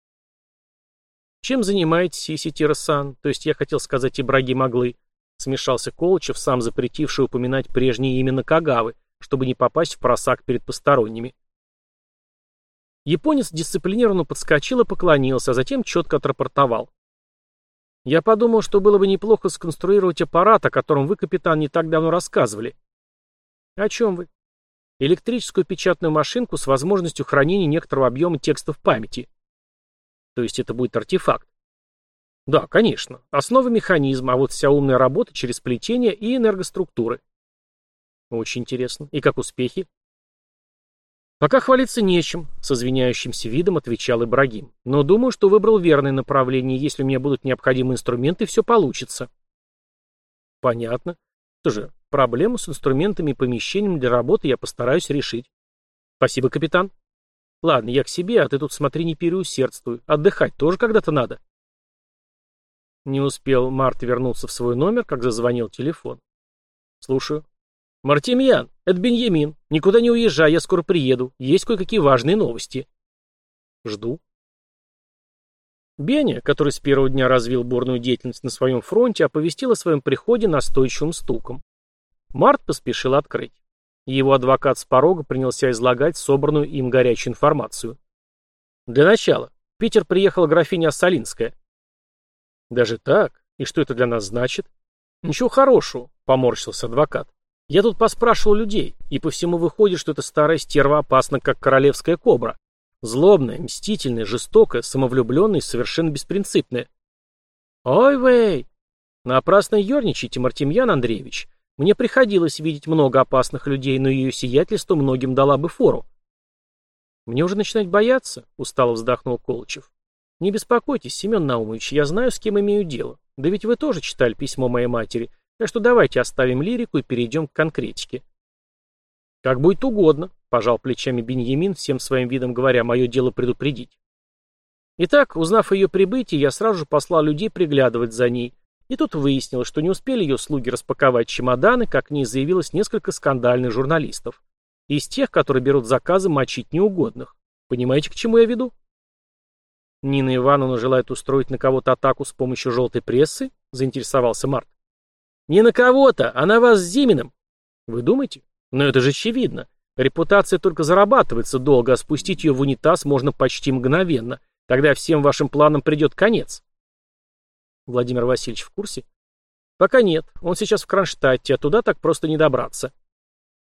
«Чем занимаетесь, Иситира-сан? То есть я хотел сказать Ибрагим Аглы», — смешался Колычев, сам запретивший упоминать прежнее имя Накагавы, чтобы не попасть в просак перед посторонними. Японец дисциплинированно подскочил и поклонился, а затем четко отрапортовал. «Я подумал, что было бы неплохо сконструировать аппарат, о котором вы, капитан, не так давно рассказывали». «О чем вы?» «Электрическую печатную машинку с возможностью хранения некоторого объема текстов памяти». «То есть это будет артефакт?» «Да, конечно. Основа механизма, а вот вся умная работа через плетение и энергоструктуры». «Очень интересно. И как успехи?» «Пока хвалиться нечем», — с извиняющимся видом отвечал Ибрагим. «Но думаю, что выбрал верное направление. Если у меня будут необходимые инструменты, все получится». «Понятно. Что же, проблему с инструментами и помещением для работы я постараюсь решить». «Спасибо, капитан». «Ладно, я к себе, а ты тут смотри, не переусердствуй. Отдыхать тоже когда-то надо». Не успел Март вернуться в свой номер, как зазвонил телефон. «Слушаю». «Мартемьян, это Беньямин. Никуда не уезжай, я скоро приеду. Есть кое-какие важные новости». «Жду». Беня, который с первого дня развил бурную деятельность на своем фронте, оповестил о своем приходе настойчивым стуком. Март поспешил открыть. Его адвокат с порога принялся излагать собранную им горячую информацию. Для начала, в Питер приехала графиня Осолинская. «Даже так? И что это для нас значит?» «Ничего хорошего», — поморщился адвокат. «Я тут поспрашивал людей, и по всему выходит, что эта старая стерва опасна, как королевская кобра. Злобная, мстительная, жестокая, самовлюбленная и совершенно беспринципная». «Ой-вей! Напрасно ерничайте, Мартемьян Андреевич. Мне приходилось видеть много опасных людей, но ее сиятельство многим дала бы фору». «Мне уже начинать бояться?» — устало вздохнул Колычев. «Не беспокойтесь, Семен Наумович, я знаю, с кем имею дело. Да ведь вы тоже читали письмо моей матери, так что давайте оставим лирику и перейдем к конкретике». «Как будет угодно», — пожал плечами Беньямин, всем своим видом говоря, мое дело предупредить. Итак, узнав о ее прибытии, я сразу же послал людей приглядывать за ней, и тут выяснилось, что не успели ее слуги распаковать чемоданы, как к ней заявилось несколько скандальных журналистов. Из тех, которые берут заказы мочить неугодных. Понимаете, к чему я веду? «Нина Ивановна желает устроить на кого-то атаку с помощью желтой прессы?» — заинтересовался Март. «Не на кого-то, а на вас с Зиминым». «Вы думаете? Но это же очевидно. Репутация только зарабатывается долго, а спустить ее в унитаз можно почти мгновенно. Тогда всем вашим планам придет конец». «Владимир Васильевич в курсе?» «Пока нет. Он сейчас в Кронштадте, а туда так просто не добраться».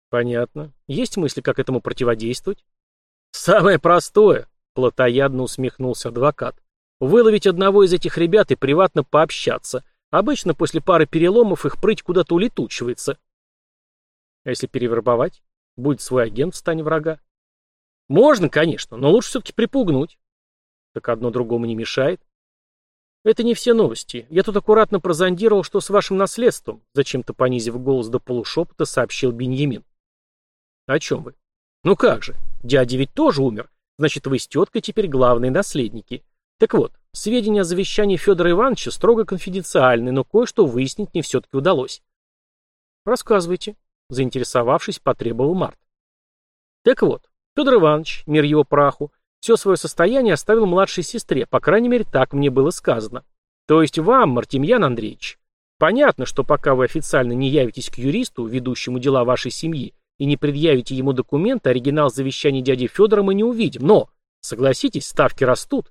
Понятно. Есть мысли, как этому противодействовать? Самое простое, Плотоядно усмехнулся адвокат. Выловить одного из этих ребят и приватно пообщаться. Обычно после пары переломов их прыть куда-то улетучивается. А если перевербовать? Будет свой агент в стане врага. Можно, конечно, но лучше все-таки припугнуть. Так одно другому не мешает. Это не все новости. Я тут аккуратно прозондировал, что с вашим наследством, зачем-то понизив голос до полушепота, сообщил Беньямин. О чем вы? Ну как же, дядя ведь тоже умер. Значит, вы с теткой теперь главные наследники. Так вот, сведения о завещании Федора Ивановича строго конфиденциальны, но кое-что выяснить мне все-таки удалось. Рассказывайте, заинтересовавшись, потребовал Март. Так вот, Федор Иванович, мир его праху, все свое состояние оставил младшей сестре, по крайней мере, так мне было сказано. То есть вам, Мартемьян Андреевич. Понятно, что пока вы официально не явитесь к юристу, ведущему дела вашей семьи, и не предъявите ему документы, оригинал завещания дяди Федора мы не увидим. Но, согласитесь, ставки растут.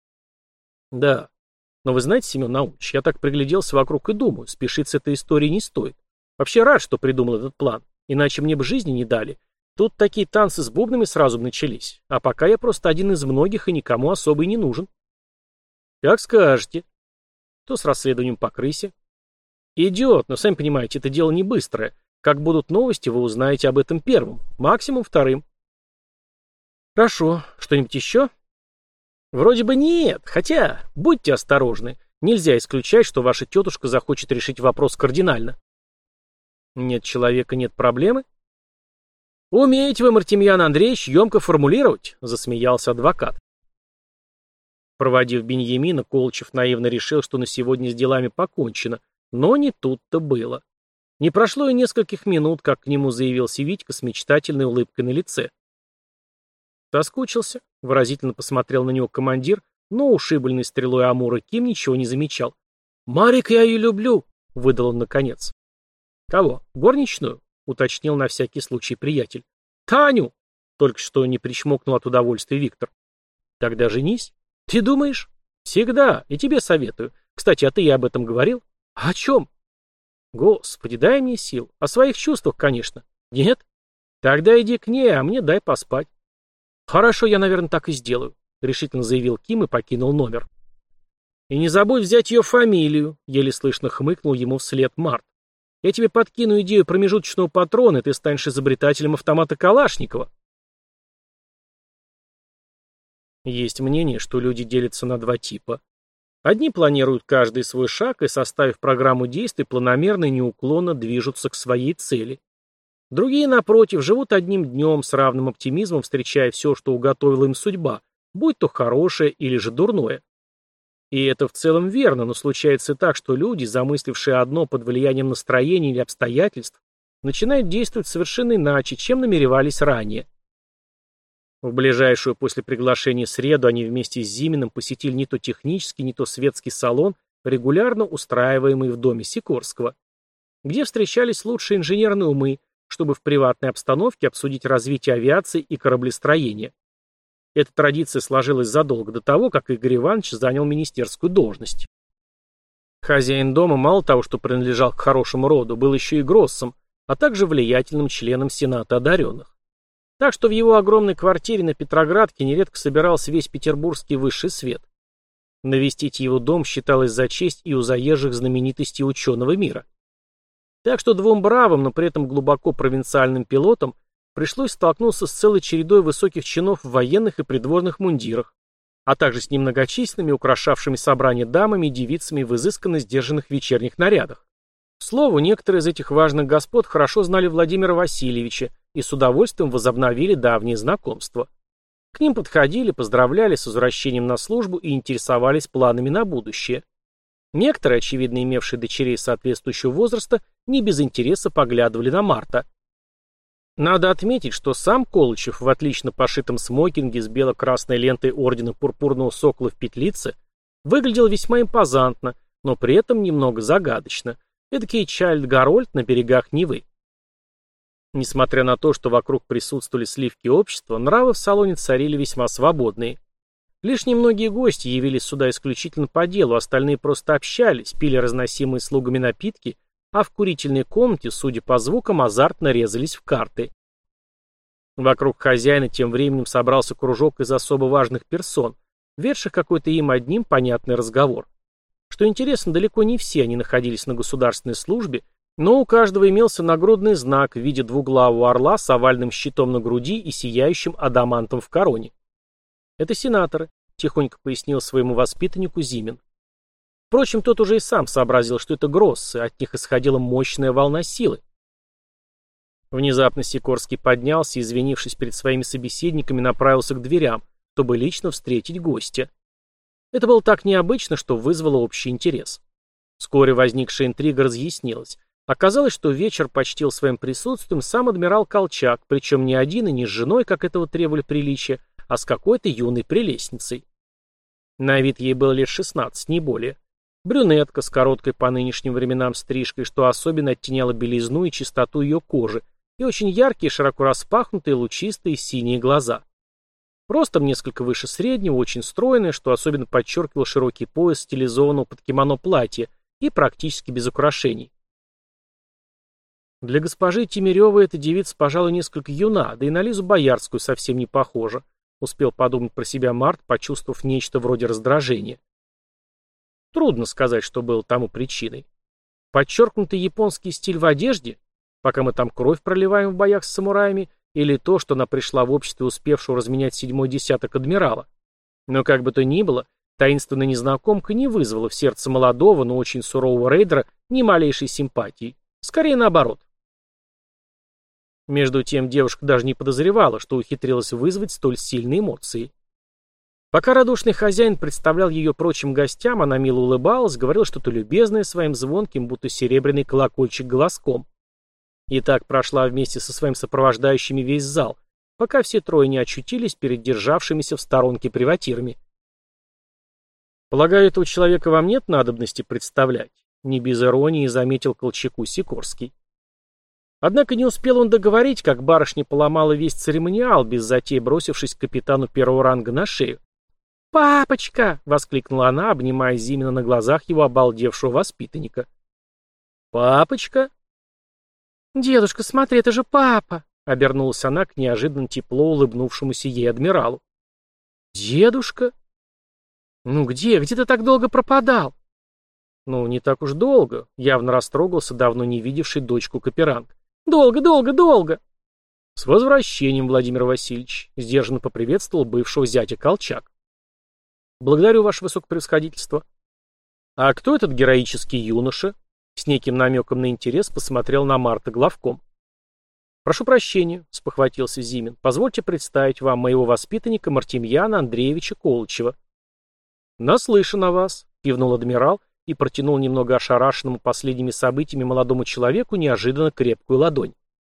Да, но вы знаете, Семен Наумович, я так пригляделся вокруг и думаю, спешить с этой историей не стоит. Вообще рад, что придумал этот план, иначе мне бы жизни не дали. Тут такие танцы с бубнами сразу начались, а пока я просто один из многих и никому особо и не нужен. Как скажете. Что с расследованием по крысе? Идет, но сами понимаете, это дело не быстрое. Как будут новости, вы узнаете об этом первым, максимум вторым. Хорошо, что-нибудь еще? Вроде бы нет, хотя, будьте осторожны, нельзя исключать, что ваша тетушка захочет решить вопрос кардинально. Нет человека, нет проблемы? Умеете вы, Мартемьян Андреевич, емко формулировать, засмеялся адвокат. Проводив Беньямина, Колычев наивно решил, что на сегодня с делами покончено, но не тут-то было. Не прошло и нескольких минут, как к нему заявился Витька с мечтательной улыбкой на лице. Соскучился, выразительно посмотрел на него командир, но ушибленный стрелой Амура Ким ничего не замечал. «Марик, я ее люблю», — выдал он наконец. «Кого? Горничную?» — уточнил на всякий случай приятель. «Таню!» — только что не причмокнул от удовольствия Виктор. «Тогда женись». «Ты думаешь?» «Всегда, и тебе советую. Кстати, а ты ей об этом говорил?» «О чем?» «Господи, дай мне сил. О своих чувствах, конечно». «Нет?» «Тогда иди к ней, а мне дай поспать». «Хорошо, я, наверное, так и сделаю», — решительно заявил Ким и покинул номер. «И не забудь взять ее фамилию», — еле слышно хмыкнул ему вслед Март. «Я тебе подкину идею промежуточного патрона, и ты станешь изобретателем автомата Калашникова». Есть мнение, что люди делятся на два типа. Одни планируют каждый свой шаг и, составив программу действий, планомерно и неуклонно движутся к своей цели. Другие, напротив, живут одним днем с равным оптимизмом, встречая все, что уготовила им судьба, будь то хорошее или же дурное. И это в целом верно, но случается так, что люди, замыслившие одно под влиянием настроения или обстоятельств, начинают действовать совершенно иначе, чем намеревались ранее. В ближайшую после приглашения среду они вместе с Зиминым посетили не то технический, не то светский салон, регулярно устраиваемый в доме Сикорского, где встречались лучшие инженерные умы, чтобы в приватной обстановке обсудить развитие авиации и кораблестроения. Эта традиция сложилась задолго до того, как Игорь Иванович занял министерскую должность. Хозяин дома мало того, что принадлежал к хорошему роду, был еще и гроссом, а также влиятельным членом Сената одаренных. Так что в его огромной квартире на Петроградке нередко собирался весь петербургский высший свет. Навестить его дом считалось за честь и у заезжих знаменитостей ученого мира. Так что двум бравым, но при этом глубоко провинциальным пилотам пришлось столкнуться с целой чередой высоких чинов в военных и придворных мундирах, а также с немногочисленными украшавшими собрание дамами и девицами в изысканно сдержанных вечерних нарядах. К слову, некоторые из этих важных господ хорошо знали Владимира Васильевича и с удовольствием возобновили давние знакомства. К ним подходили, поздравляли с возвращением на службу и интересовались планами на будущее. Некоторые, очевидно имевшие дочерей соответствующего возраста, не без интереса поглядывали на Марта. Надо отметить, что сам Колычев в отлично пошитом смокинге с бело-красной лентой ордена Пурпурного Сокола в петлице выглядел весьма импозантно, но при этом немного загадочно. Эдакий Чайльд Гарольд на берегах Невы. Несмотря на то, что вокруг присутствовали сливки общества, нравы в салоне царили весьма свободные. Лишь немногие гости явились сюда исключительно по делу, остальные просто общались, пили разносимые слугами напитки а в курительной комнате, судя по звукам, азартно резались в карты. Вокруг хозяина тем временем собрался кружок из особо важных персон, ведших какой-то им одним понятный разговор. Что интересно, далеко не все они находились на государственной службе, но у каждого имелся нагрудный знак в виде двуглавого орла с овальным щитом на груди и сияющим адамантом в короне. «Это сенаторы», — тихонько пояснил своему воспитаннику Зимин. Впрочем, тот уже и сам сообразил, что это гроссы, от них исходила мощная волна силы. Внезапно Сикорский поднялся и, извинившись перед своими собеседниками, направился к дверям, чтобы лично встретить гостя. Это было так необычно, что вызвало общий интерес. Вскоре возникшая интрига разъяснилась. Оказалось, что вечер почтил своим присутствием сам адмирал Колчак, причем не один и не с женой, как этого требовали приличия, а с какой-то юной прелестницей. На вид ей было лет 16, не более. Брюнетка с короткой по нынешним временам стрижкой, что особенно оттеняло белизну и чистоту ее кожи, и очень яркие, широко распахнутые, лучистые синие глаза. Ростом несколько выше среднего, очень стройная, что особенно подчеркивал широкий пояс стилизованного под кимоно платья и практически без украшений. Для госпожи Тимиревой эта девица, пожалуй, несколько юна, да и на Лизу Боярскую совсем не похожа, успел подумать про себя Март, почувствовав нечто вроде раздражения. Трудно сказать, что было тому причиной. Подчеркнутый японский стиль в одежде, пока мы там кровь проливаем в боях с самураями, или то, что она пришла в обществе успевшего разменять 7-й десяток адмирала. Но как бы то ни было, таинственная незнакомка не вызвала в сердце молодого, но очень сурового рейдера ни малейшей симпатии. Скорее наоборот. Между тем девушка даже не подозревала, что ухитрилась вызвать столь сильные эмоции. Пока радушный хозяин представлял ее прочим гостям, она мило улыбалась, говорила что-то любезное своим звонким, будто серебряный колокольчик голоском. И так прошла вместе со своим сопровождающими весь зал, пока все трое не очутились перед державшимися в сторонке приватирами. «Полагаю, этого человека вам нет надобности представлять?» — не без иронии заметил Колчаку Сикорский. Однако не успел он договорить, как барышня поломала весь церемониал, без затей бросившись к капитану первого ранга на шею. «Папочка!» — воскликнула она, обнимая Зимина на глазах его обалдевшего воспитанника. «Папочка?» «Дедушка, смотри, это же папа!» — обернулась она к неожиданно тепло улыбнувшемуся ей адмиралу. «Дедушка? Ну где ты так долго пропадал?» «Ну, не так уж долго», — явно растрогался давно не видевший дочку Каперанг. «Долго!» «С возвращением, Владимир Васильевич», — сдержанно поприветствовал бывшего зятя Колчак. «Благодарю, ваше высокопревосходительство». «А кто этот героический юноша?» С неким намеком на интерес посмотрел на Марта главком. «Прошу прощения», — спохватился Зимин. «Позвольте представить вам моего воспитанника Мартемьяна Андреевича Колычева». «Наслышан о вас», — кивнул адмирал и протянул немного ошарашенному последними событиями молодому человеку неожиданно крепкую ладонь.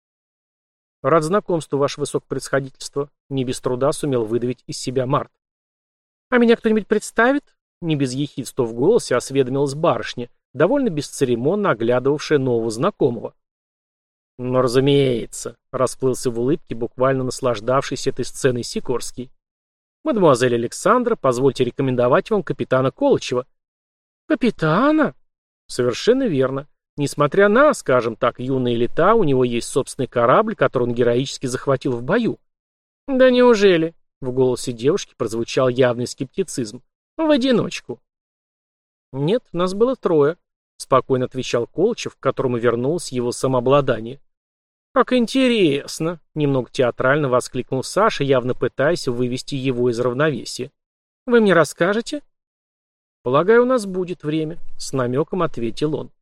«Рад знакомству, ваше высокопревосходительство», — не без труда сумел выдавить из себя Март. «А меня кто-нибудь представит?» — не без ехидства в голосе осведомилась барышня, довольно бесцеремонно оглядывавшая нового знакомого. «Ну, разумеется», — расплылся в улыбке, буквально наслаждавшийся этой сценой Сикорский. «Мадемуазель Александра, позвольте рекомендовать вам капитана Колычева». «Капитана?» «Совершенно верно. Несмотря на, скажем так, юные лета, у него есть собственный корабль, который он героически захватил в бою». «Да неужели?» — в голосе девушки прозвучал явный скептицизм. «В одиночку». «Нет, нас было трое», — спокойно отвечал Колычев, к которому вернулось его самообладание. «Как интересно!» — немного театрально воскликнул Саша, явно пытаясь вывести его из равновесия. «Вы мне расскажете?» «Полагаю, у нас будет время», — с намеком ответил он.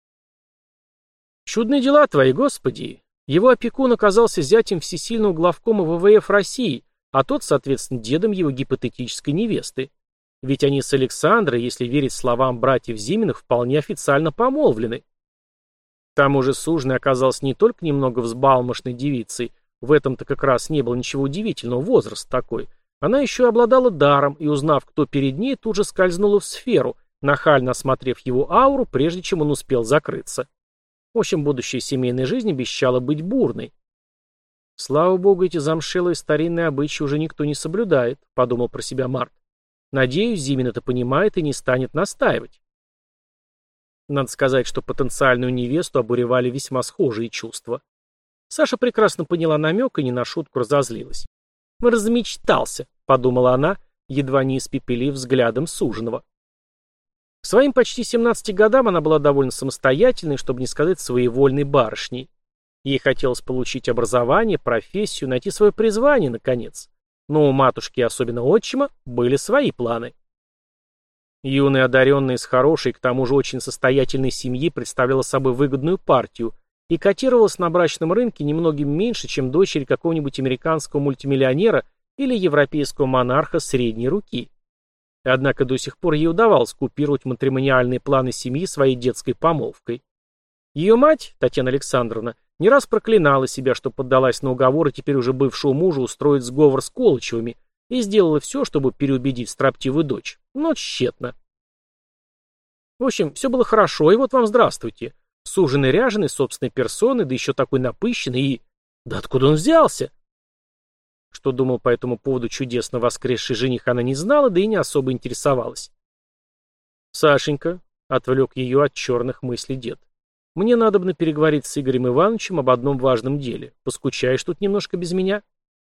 «Чудные дела твои, Господи!» Его опекун оказался зятем всесильного главкома ВВФ России, а тот, соответственно, дедом его гипотетической невесты. Ведь они с Александрой, если верить словам братьев Зиминых, вполне официально помолвлены. К тому же суженый оказался не только немного взбалмошной девицей, в этом-то как раз не было ничего удивительного, возраст такой. Она еще и обладала даром, и, узнав, кто перед ней, тут же скользнула в сферу, нахально осмотрев его ауру, прежде чем он успел закрыться. В общем, будущая семейная жизнь обещала быть бурной. «Слава богу, эти замшелые старинные обычаи уже никто не соблюдает», — подумал про себя Март. «Надеюсь, Зимин это понимает и не станет настаивать». Надо сказать, что потенциальную невесту обуревали весьма схожие чувства. Саша прекрасно поняла намек и не на шутку разозлилась. «Размечтался», — подумала она, едва не испепелив взглядом суженого. К своим почти 17 годам она была довольно самостоятельной, чтобы не сказать своевольной барышней. Ей хотелось получить образование, профессию, найти свое призвание, наконец. Но у матушки, особенно отчима, были свои планы. Юная одаренная из хорошей, к тому же очень состоятельной семьи представляла собой выгодную партию и котировалась на брачном рынке немногим меньше, чем дочери какого-нибудь американского мультимиллионера или европейского монарха средней руки. Однако до сих пор ей удавалось купировать матримониальные планы семьи своей детской помолвкой. Ее мать, Татьяна Александровна, не раз проклинала себя, что поддалась на уговоры теперь уже бывшего мужа устроить сговор с Колычевыми и сделала все, чтобы переубедить строптивую дочь, но тщетно. В общем, все было хорошо, и вот вам здравствуйте. Суженый ряженый, собственной персоной, да еще такой напыщенный и... Да откуда он взялся? Что думал по этому поводу чудесно воскресший жених, она не знала, да и не особо интересовалась. «Сашенька», — отвлек ее от черных мыслей дед, — «мне надобно переговорить с Игорем Ивановичем об одном важном деле. Поскучаешь тут немножко без меня?»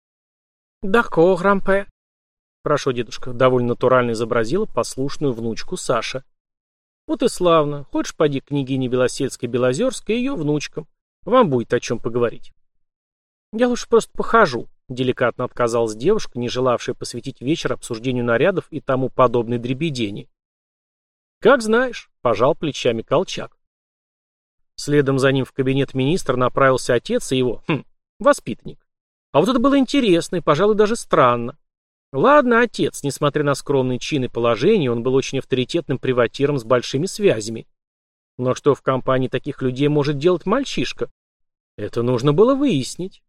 «Дако, грампе». «Хорошо, дедушка», — довольно натурально изобразила послушную внучку Саша. «Вот и славно. Хочешь, поди к княгине Белосельской-Белозерской и ее внучкам. Вам будет о чем поговорить». «Я лучше просто похожу», — деликатно отказалась девушка, не желавшая посвятить вечер обсуждению нарядов и тому подобной дребедени. «Как знаешь», — пожал плечами Колчак. Следом за ним в кабинет министра направился отец и его, воспитанник. А вот это было интересно и, пожалуй, даже странно. Ладно, отец, несмотря на скромный чин и положение, он был очень авторитетным приватиром с большими связями. Но что в компании таких людей может делать мальчишка? Это нужно было выяснить.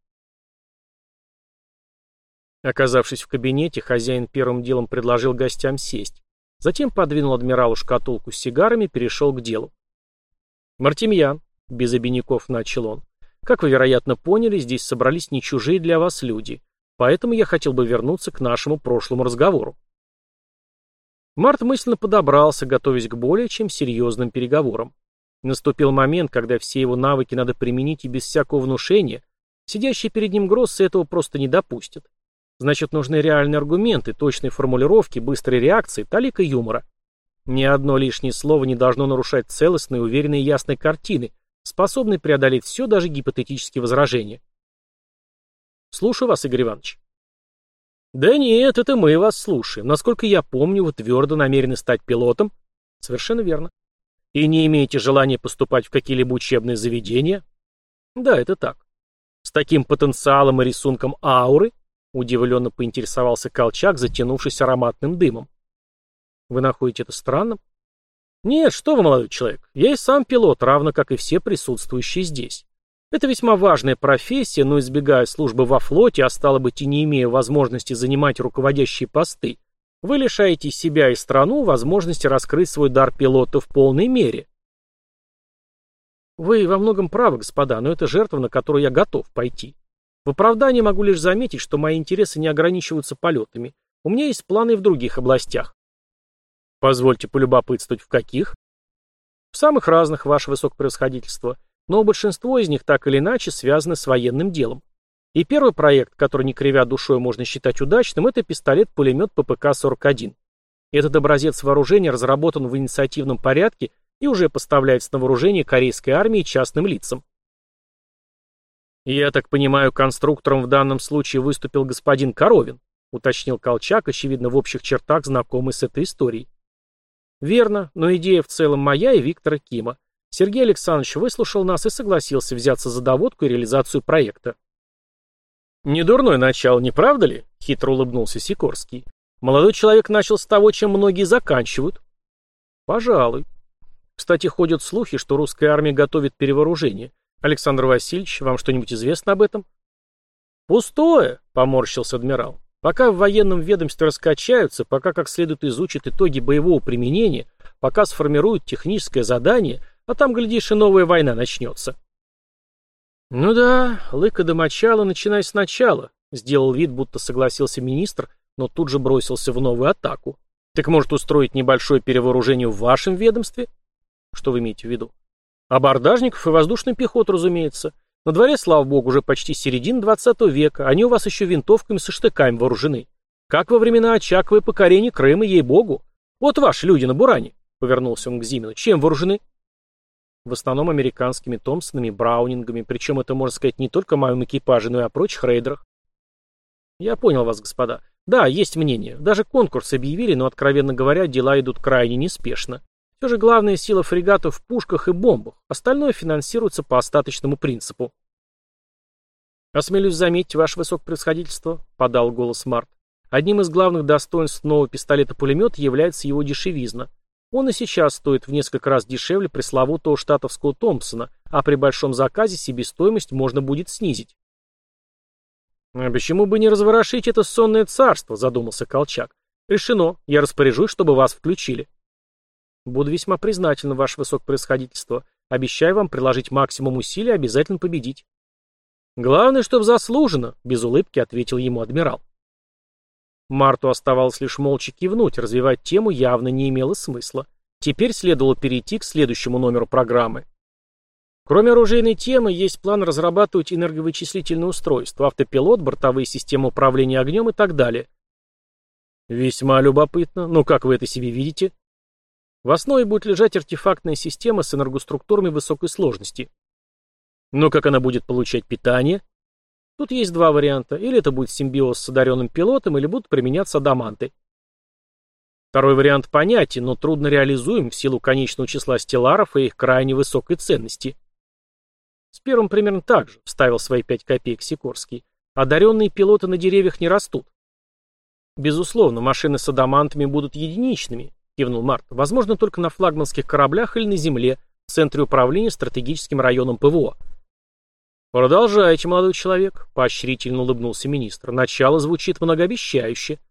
Оказавшись в кабинете, хозяин первым делом предложил гостям сесть. Затем подвинул адмиралу шкатулку с сигарами и перешел к делу. «Мартемьян», — без обиняков начал он, — «как вы, вероятно, поняли, здесь собрались не чужие для вас люди. Поэтому я хотел бы вернуться к нашему прошлому разговору». Март мысленно подобрался, готовясь к более чем серьезным переговорам. Наступил момент, когда все его навыки надо применить и без всякого внушения. Сидящие перед ним Гроссы этого просто не допустят. Значит, нужны реальные аргументы, точные формулировки, быстрые реакции, талика юмора. Ни одно лишнее слово не должно нарушать целостной, уверенной и ясной картины, способной преодолеть все, даже гипотетические возражения. Слушаю вас, Игорь Иванович. Да нет, это мы вас слушаем. Насколько я помню, вы твердо намерены стать пилотом. Совершенно верно. И не имеете желания поступать в какие-либо учебные заведения? Да, это так. С таким потенциалом и рисунком ауры? Удивленно поинтересовался Колчак, затянувшись ароматным дымом. Вы находите это странным? Нет, что вы, молодой человек. Я и сам пилот, равно как и все присутствующие здесь. Это весьма важная профессия, но избегая службы во флоте, а стало быть и не имея возможности занимать руководящие посты, вы лишаете себя и страну возможности раскрыть свой дар пилота в полной мере. Вы во многом правы, господа, но это жертва, на которую я готов пойти. В оправдании могу лишь заметить, что мои интересы не ограничиваются полетами. У меня есть планы и в других областях. Позвольте полюбопытствовать, в каких? В самых разных, ваше высокопревосходительство, но большинство из них так или иначе связаны с военным делом. И первый проект, который не кривя душой можно считать удачным, это пистолет-пулемет ППК-41. Этот образец вооружения разработан в инициативном порядке и уже поставляется на вооружение корейской армии частным лицам. «Я так понимаю, конструктором в данном случае выступил господин Коровин», уточнил Колчак, очевидно, в общих чертах знакомый с этой историей. «Верно, но идея в целом моя и Виктора Кима. Сергей Александрович выслушал нас и согласился взяться за доводку и реализацию проекта». «Недурное начало, не правда ли?» — хитро улыбнулся Сикорский. «Молодой человек начал с того, чем многие заканчивают». «Пожалуй. Кстати, ходят слухи, что русская армия готовит перевооружение. Александр Васильевич, вам что-нибудь известно об этом?» «Пустое», — поморщился адмирал. «Пока в военном ведомстве раскачаются, пока как следует изучат итоги боевого применения, пока сформируют техническое задание, а там, глядишь, и новая война начнется». «Ну да, лыка до мочала, начинай сначала», — сделал вид, будто согласился министр, но тут же бросился в новую атаку. «Так может устроить небольшое перевооружение в вашем ведомстве?» Что вы имеете в виду? Абордажников и воздушную пехоту, разумеется. На дворе, слава богу, уже почти середина 20 века. Они у вас еще винтовками со штыками вооружены. Как во времена Очакова и покорения Крыма, ей-богу. Вот ваши люди на Буране, повернулся он к Зимину. Чем вооружены? В основном американскими Томпсонами, Браунингами, причем это, можно сказать, не только в моем экипаже, но и о прочих рейдерах. Я понял вас, господа. Да, есть мнение. Даже конкурс объявили, но, откровенно говоря, дела идут крайне неспешно. Все же главная сила фрегатов в пушках и бомбах. Остальное финансируется по остаточному принципу. «Осмелюсь заметить, ваше высокопревосходительство», — подал голос Март. «Одним из главных достоинств нового пистолета-пулемета является его дешевизна. Он и сейчас стоит в несколько раз дешевле пресловутого штатовского Томпсона, а при большом заказе себестоимость можно будет снизить». «А почему бы не разворошить это сонное царство?» — задумался Колчак. «Решено. Я распоряжусь, чтобы вас включили». «Буду весьма признателен, ваше высокопревосходительство. Обещаю вам приложить максимум усилий и обязательно победить». «Главное, чтоб заслуженно», — без улыбки ответил ему адмирал. Марту оставалось лишь молча кивнуть, развивать тему явно не имело смысла. Теперь следовало перейти к следующему номеру программы. Кроме оружейной темы, есть план разрабатывать энерговычислительные устройства, автопилот, бортовые системы управления огнем и так далее. Весьма любопытно. Но как вы это себе видите? В основе будет лежать артефактная система с энергоструктурами высокой сложности. Но как она будет получать питание? Тут есть два варианта. Или это будет симбиоз с одаренным пилотом, или будут применяться адаманты. Второй вариант понятен, но трудно реализуем в силу конечного числа стелларов и их крайне высокой ценности. С первым примерно так же, вставил свои 5 копеек Сикорский. Одаренные пилоты на деревьях не растут. Безусловно, машины с адамантами будут единичными, кивнул Март. Возможно, только на флагманских кораблях или на земле, в центре управления стратегическим районом ПВО. Продолжайте, молодой человек, поощрительно улыбнулся министр. Начало звучит многообещающе.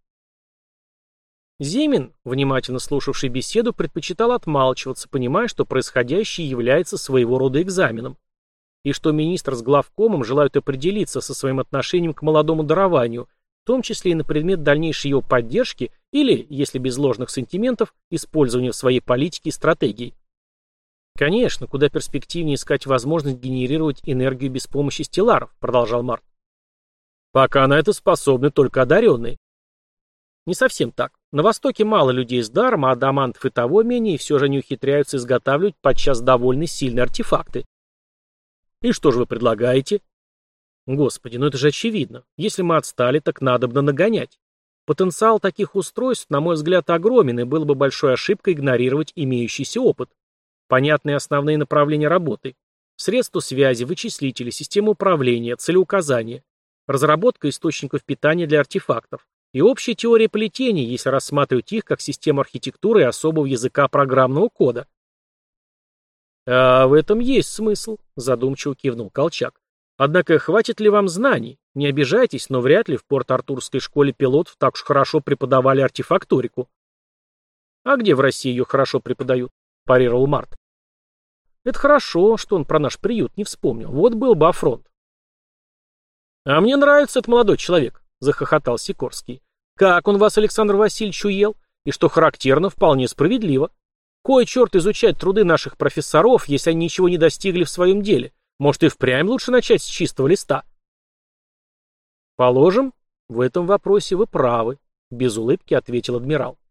Зимин, внимательно слушавший беседу, предпочитал отмалчиваться, понимая, что происходящее является своего рода экзаменом, и что министр с главкомом желают определиться со своим отношением к молодому дарованию, в том числе и на предмет дальнейшей его поддержки или, если без ложных сантиментов, использования в своей политике и стратегии. Конечно, куда перспективнее искать возможность генерировать энергию без помощи стелларов, продолжал Март. Пока на это способны только одаренные. Не совсем так. На Востоке мало людей с даром, а адамантов и того менее, и все же они ухитряются изготавливать подчас довольно сильные артефакты. И что же вы предлагаете? Господи, ну это же очевидно. Если мы отстали, так надобно нагонять. Потенциал таких устройств, на мой взгляд, огромен, и было бы большой ошибкой игнорировать имеющийся опыт. Понятные основные направления работы. Средства связи, вычислители, система управления, целеуказания. Разработка источников питания для артефактов. И общая теория плетений, если рассматривать их как систему архитектуры и особого языка программного кода. «А в этом есть смысл», — задумчиво кивнул Колчак. «Однако хватит ли вам знаний? Не обижайтесь, но вряд ли в Порт-Артурской школе пилотов так уж хорошо преподавали артефакторику». «А где в России ее хорошо преподают?» — парировал Март. «Это хорошо, что он про наш приют не вспомнил. Вот был бы афронт». «А мне нравится этот молодой человек», — захохотал Сикорский. «Как он вас, Александр Васильевич, уел? И что характерно, вполне справедливо. Кой черт изучать труды наших профессоров, если они ничего не достигли в своем деле? Может, и впрямь лучше начать с чистого листа?» «Положим, в этом вопросе вы правы», — без улыбки ответил адмирал.